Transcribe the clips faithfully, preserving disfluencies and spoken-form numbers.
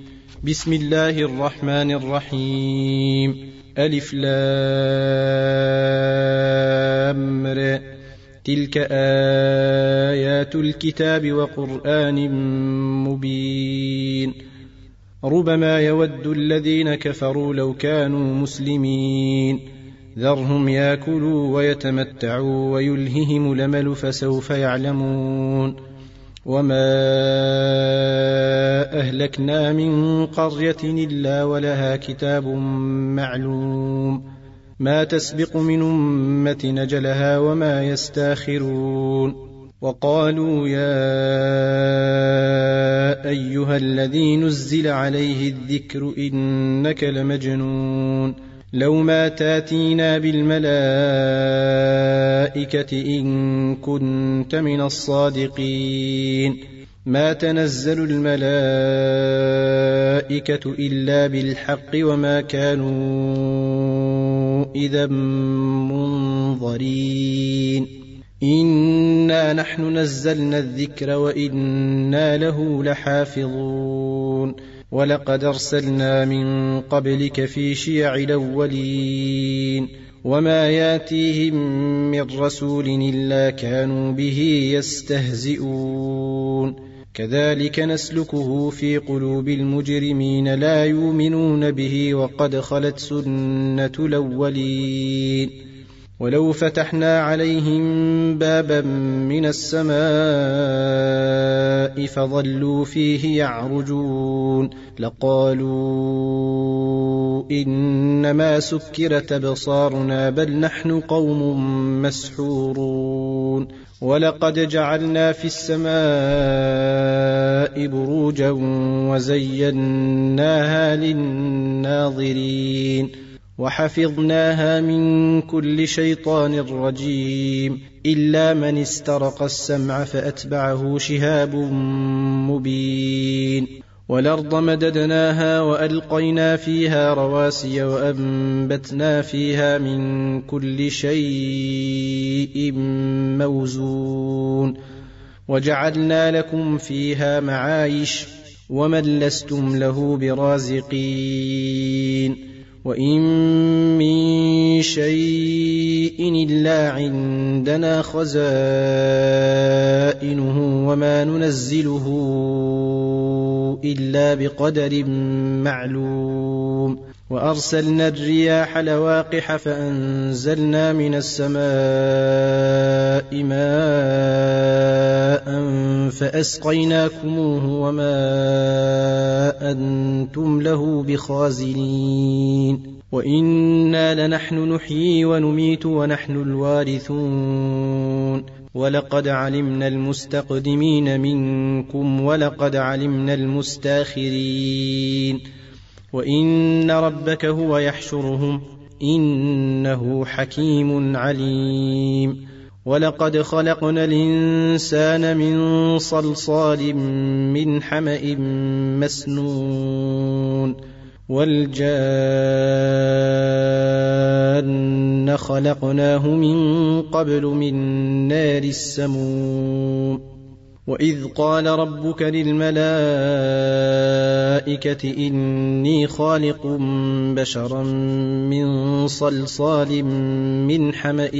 بسم الله الرحمن الرحيم. ألف لام ر. تلك آيات الكتاب وقرآن مبين. ربما يود الذين كفروا لو كانوا مسلمين. ذرهم يأكلوا ويتمتعوا ويلههم الأمل فسوف يعلمون. وما أهلكنا من قرية إلا ولها كتاب معلوم ما تسبق من أمة أجلها وما يستاخرون. وقالوا يا أيها الذي نزل عليه الذكر إنك لمجنون لو ما تاتينا بالملائكة إن كنت من الصادقين. ما تنزل الملائكة إلا بالحق وما كانوا إذا منظرين. إنا نحن نزلنا الذكر وإنا له لحافظون. ولقد أرسلنا من قبلك في شيع الأولين وما ياتيهم من رسول إلا كانوا به يستهزئون. كذلك نسلكه في قلوب المجرمين لا يؤمنون به وقد خلت سنة الأولين. ولو فتحنا عليهم بابا من السماء فظلوا فيه يعرجون لقالوا إنما سكرت أبصارنا بل نحن قوم مسحورون. ولقد جعلنا في السماء بروجا وزيناها للناظرين وحفظناها من كل شيطان رجيم إلا من استرق السمع فأتبعه شهاب مبين. والأرض مددناها وألقينا فيها رواسي وأنبتنا فيها من كل شيء موزون وجعلنا لكم فيها معايش ومن لستم له برازقين. وإن من شيء إلا عندنا خزائنه وما ننزله إلا بقدر معلوم. وأرسلنا الرياح لواقح فأنزلنا من السماء ماء فأسقيناكموه وما أنتم له بخازنين. وإنا لنحن نحيي ونميت ونحن الوارثون. ولقد علمنا المستقدمين منكم ولقد علمنا المستاخرين. وإن ربك هو يحشرهم إنه حكيم عليم. ولقد خلقنا الإنسان من صلصال من حمأ مسنون والجان خلقناه من قبل من نار السموم. وإذ قال ربك للملائكة إني خالق بشرا من صلصال من حمأ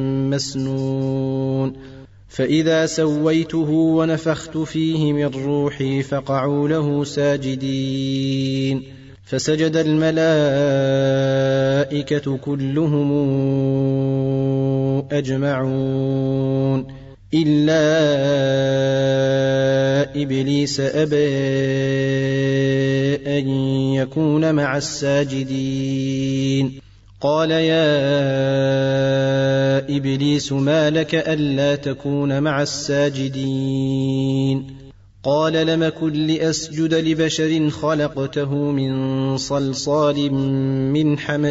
مسنون فإذا سويته ونفخت فيه من روحي فقعوا له ساجدين. فسجد الملائكة كلهم أجمعون إلا إبليس أبى أن يكون مع الساجدين. قال يا إبليس ما لك ألا تكون مع الساجدين؟ قال لم أكن لأسجد لبشر خلقته من صلصال من حمأ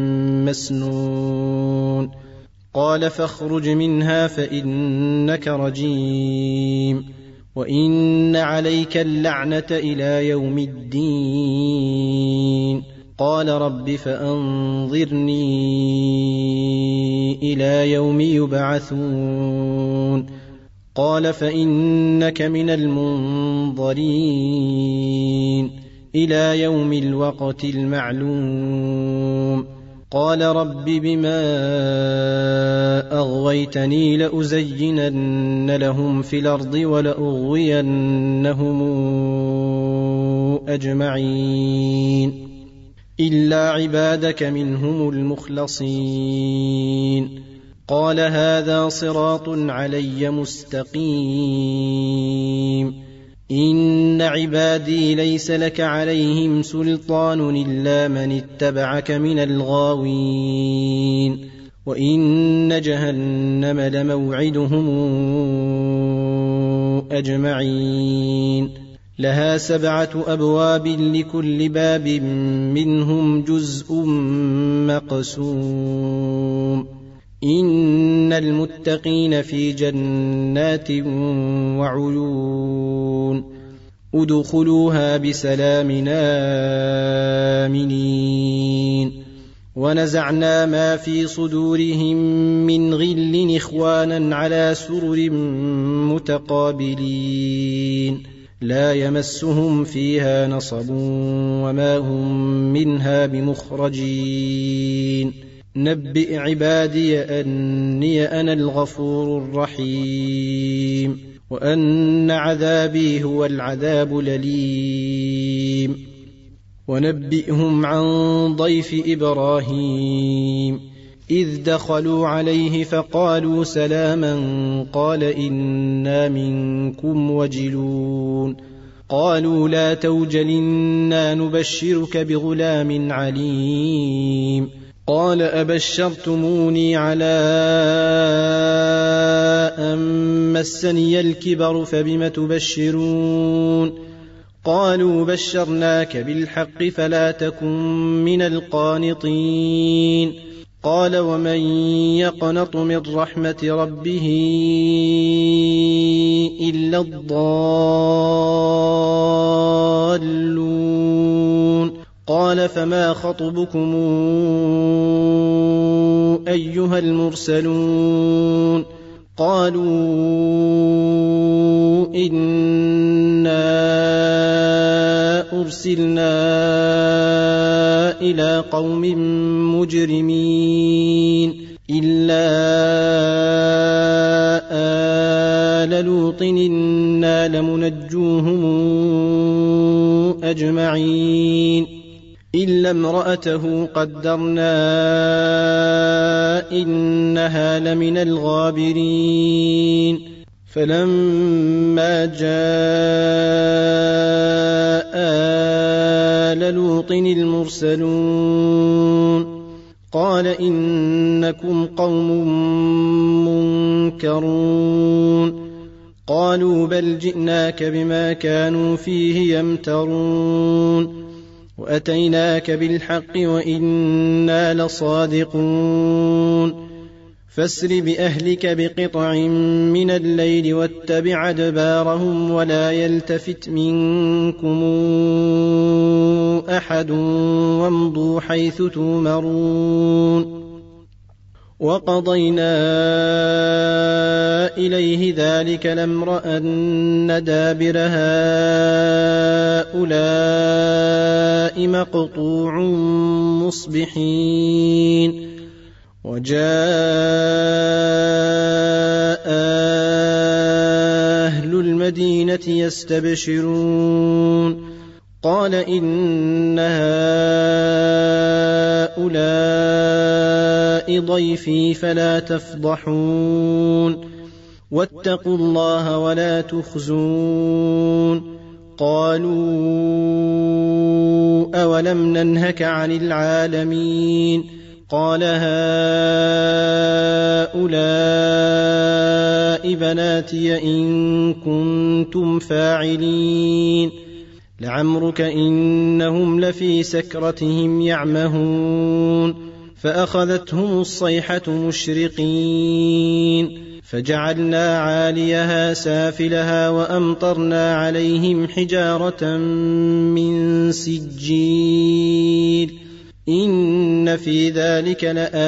مسنون. قال فاخرج منها فإنك رجيم وإن عليك اللعنة إلى يوم الدين. قال رب فأنظرني إلى يوم يبعثون. قال فإنك من المنظرين إلى يوم الوقت المعلوم. قال رب بما أغويتني لأزينن لهم في الأرض ولأغوينهم أجمعين إلا عبادك منهم المخلصين. قال هذا صراط علي مستقيم. إن عبادي ليس لك عليهم سلطان إلا من اتبعك من الغاوين. وإن جهنم لموعدهم أجمعين. لها سبعة أبواب لكل باب منهم جزء مقسوم. إن المتقين في جنات وعيون. ادخلوها بسلام آمنين. ونزعنا ما في صدورهم من غل إخوانا على سرر متقابلين لا يمسهم فيها نصب وما هم منها بمخرجين. نبئ عبادي أني أنا الغفور الرحيم وأن عذابي هو العذاب الأليم. ونبئهم عن ضيف إبراهيم إذ دخلوا عليه فقالوا سلاما قال إنا منكم وجلون. قالوا لا توجل إنا نبشرك بغلام عليم. قال أبشرتموني على أن مسني الكبر فبم تبشرون. قالوا بشرناك بالحق فلا تكن من القانطين. قال ومن يقنط من رحمة ربه إلا الضالون. قال فما خطبكم أيها المرسلون. قالوا إنا أرسلنا إلى قوم مجرمين إلا آل لوط إنا لمنجوهم أجمعين إلا امرأته قدرنا إنها لمن الغابرين. فلما جاء آل لوط المرسلون قال إنكم قوم منكرون. قالوا بل جئناك بما كانوا فيه يمترون وأتيناك بالحق وإنا لصادقون. فاسر بأهلك بقطع من الليل واتبع أدبارهم ولا يلتفت منكم أحد وامضوا حيث تؤمرون. وقضينا إليه ذلك الأمر أن دابر هؤلاء مقطوع مصبحين. وجاء أهل المدينة يستبشرون قال إن هؤلاء ضيفي فلا تفضحون واتقوا الله ولا تخزون. قالوا أولم ننهك عن العالمين. قال هؤلاء بناتي إن كنتم فاعلين. لعمرك إنهم لفي سكرتهم يعمهون. فأخذتهم الصيحة مشرقين فجعلنا عاليها سافلها وأمطرنا عليهم حجارة من سجيل. إن في ذلك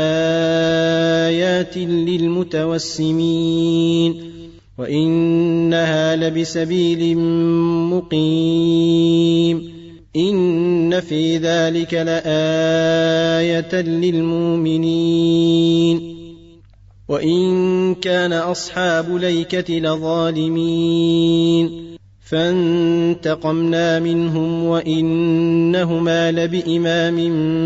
لآيات للمتوسمين وإنها لبسبيل مقيم. إن في ذلك لآية للمؤمنين وإن كان أصحاب الأيكة لظالمين فانتقمنا منهم وإنهما لبإمام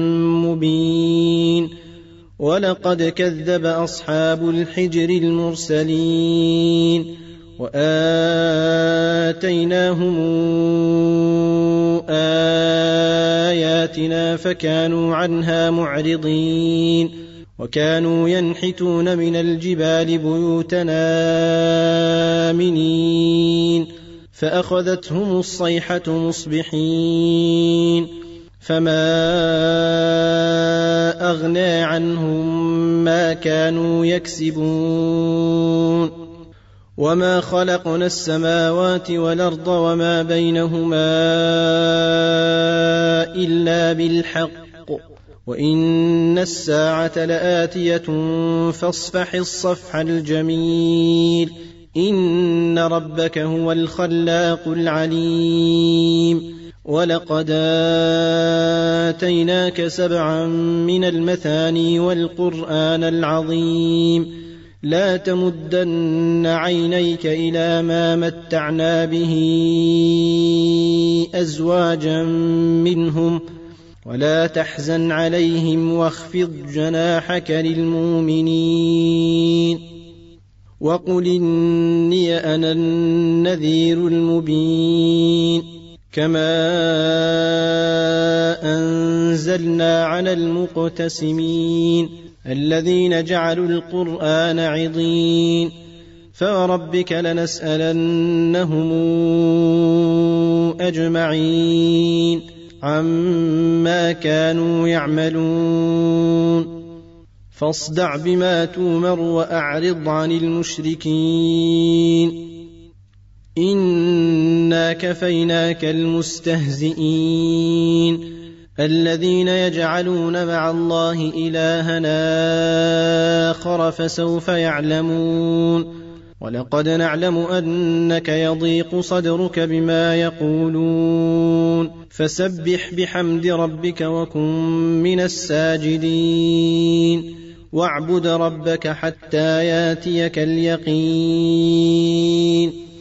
مبين ولقد كذب أصحاب الحجر المرسلين وآتيناهم آياتنا فكانوا عنها معرضين وكانوا ينحتون من الجبال بيوتنا آمنين فأخذتهم الصيحة مصبحين فما أغنى عنهم ما كانوا يكسبون وما خلقنا السماوات والأرض وما بينهما إلا بالحق وإن الساعة لآتية فاصفح الصفح الجميل إن ربك هو الخلاق العليم ولقد آتيناك سبعا من المثاني والقرآن العظيم لا تمدن عينيك إلى ما متعنا به أزواجا منهم ولا تحزن عليهم واخفض جناحك للمؤمنين وقل إني أنا النذير المبين كما أنزلنا على المقتسمين الذين جعلوا القرآن عضين فوربك لنسألنهم أجمعين عما كانوا يعملون فاصدع بما تومر وأعرض عن المشركين إنا كفيناك المستهزئين الذين يجعلون مع الله إلها آخر فسوف يعلمون ولقد نعلم أنك يضيق صدرك بما يقولون فسبح بحمد ربك وكن من الساجدين واعبد ربك حتى ياتيك اليقين